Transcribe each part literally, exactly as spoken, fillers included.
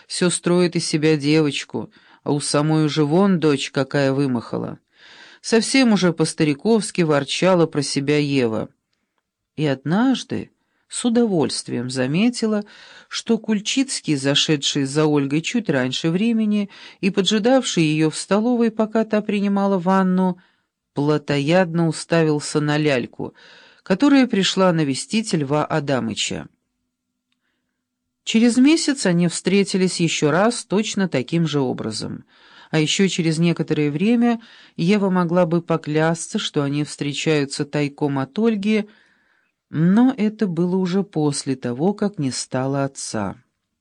все строит из себя девочку, а у самой уже вон дочь какая вымахала. Совсем уже по-стариковски ворчала про себя Ева. И однажды с удовольствием заметила, что Кульчицкий, зашедший за Ольгой чуть раньше времени и поджидавший ее в столовой, пока та принимала ванну, плотоядно уставился на ляльку, которая пришла навестить Льва Адамыча. Через месяц они встретились еще раз точно таким же образом. А еще через некоторое время Ева могла бы поклясться, что они встречаются тайком от Ольги, но это было уже после того, как не стало отца.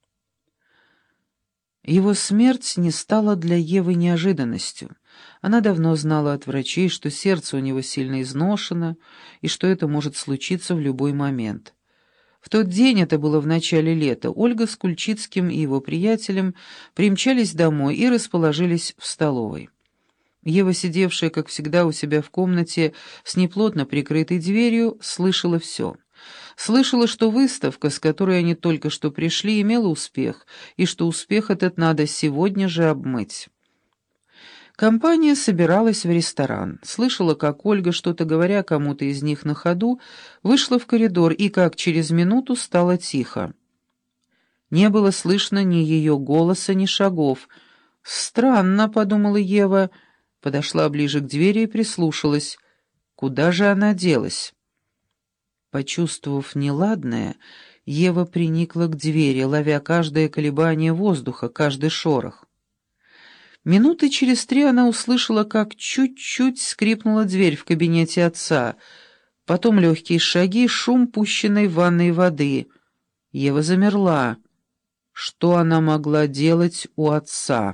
Его смерть не стала для Евы неожиданностью. Она давно знала от врачей, что сердце у него сильно изношено и что это может случиться в любой момент. В тот день, это было в начале лета, Ольга с Кульчицким и его приятелем примчались домой и расположились в столовой. Ева, сидевшая, как всегда, у себя в комнате с неплотно прикрытой дверью, слышала все. Слышала, что выставка, с которой они только что пришли, имела успех, и что успех этот надо сегодня же обмыть. Компания собиралась в ресторан. Слышала, как Ольга, что-то говоря кому-то из них на ходу, вышла в коридор, и как через минуту стало тихо. Не было слышно ни ее голоса, ни шагов. «Странно», — подумала Ева, подошла ближе к двери и прислушалась. Куда же она делась? Почувствовав неладное, Ева приникла к двери, ловя каждое колебание воздуха, каждый шорох. Минуты через три она услышала, как чуть-чуть скрипнула дверь в кабинете отца, потом легкие шаги, шум пущенной в ванной воды. Ева замерла. Что она могла делать у отца?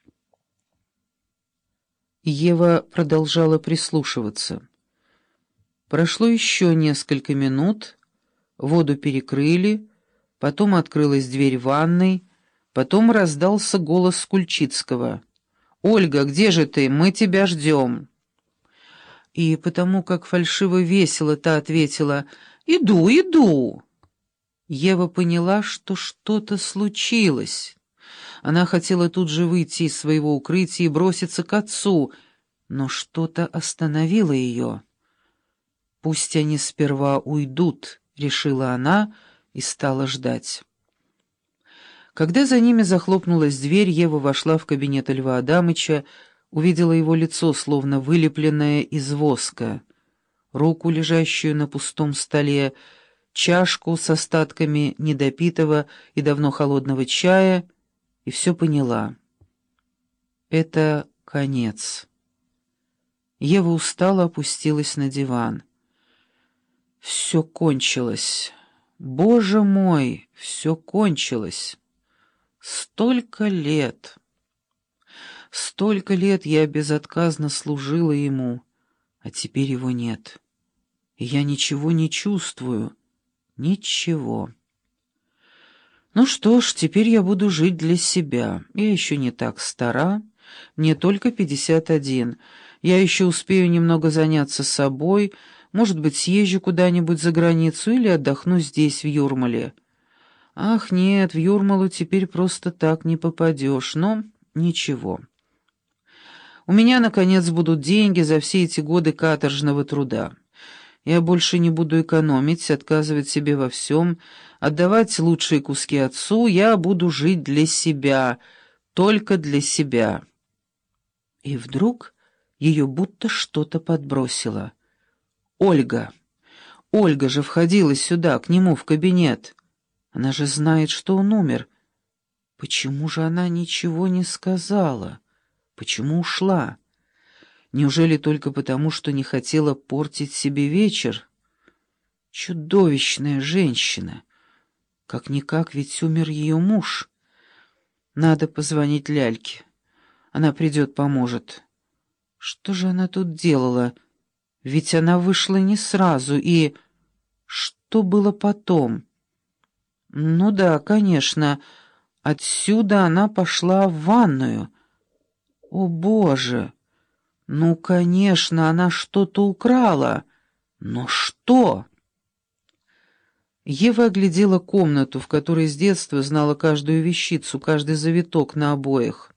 Ева продолжала прислушиваться. Прошло еще несколько минут, воду перекрыли, потом открылась дверь ванной, потом раздался голос Кульчицкого. «Ольга, где же ты? Мы тебя ждем». И потому как фальшиво весело та ответила «Иду, иду». Ева поняла, что что-то случилось. Она хотела тут же выйти из своего укрытия и броситься к отцу, но что-то остановило ее. «Пусть они сперва уйдут», — решила она и стала ждать. Когда за ними захлопнулась дверь, Ева вошла в кабинет Льва Адамыча, увидела его лицо, словно вылепленное из воска, руку, лежащую на пустом столе, чашку с остатками недопитого и давно холодного чая, и все поняла. Это конец. Ева устало опустилась на диван. Все кончилось. Боже мой, все кончилось. Столько лет. Столько лет я безотказно служила ему, а теперь его нет. И я ничего не чувствую. Ничего. Ну что ж, теперь я буду жить для себя. Я еще не так стара, мне только пятьдесят один. Я еще успею немного заняться собой, может быть, съезжу куда-нибудь за границу или отдохну здесь, в Юрмале. Ах, нет, в Юрмалу теперь просто так не попадешь, но ничего. У меня, наконец, будут деньги за все эти годы каторжного труда. Я больше не буду экономить, отказывать себе во всем, отдавать лучшие куски отцу, я буду жить для себя, только для себя. И вдруг ее будто что-то подбросило. Ольга. Ольга же входила сюда, к нему в кабинет. Она же знает, что он умер. Почему же она ничего не сказала? Почему ушла? Неужели только потому, что не хотела портить себе вечер? Чудовищная женщина. Как-никак ведь умер ее муж. Надо позвонить Ляльке. Она придет, поможет. Что же она тут делала? Ведь она вышла не сразу, и... Что было потом? Ну да, конечно, отсюда она пошла в ванную. О, Боже! Ну, конечно, она что-то украла. Но что? Ева оглядела комнату, в которой с детства знала каждую вещицу, каждый завиток на обоях.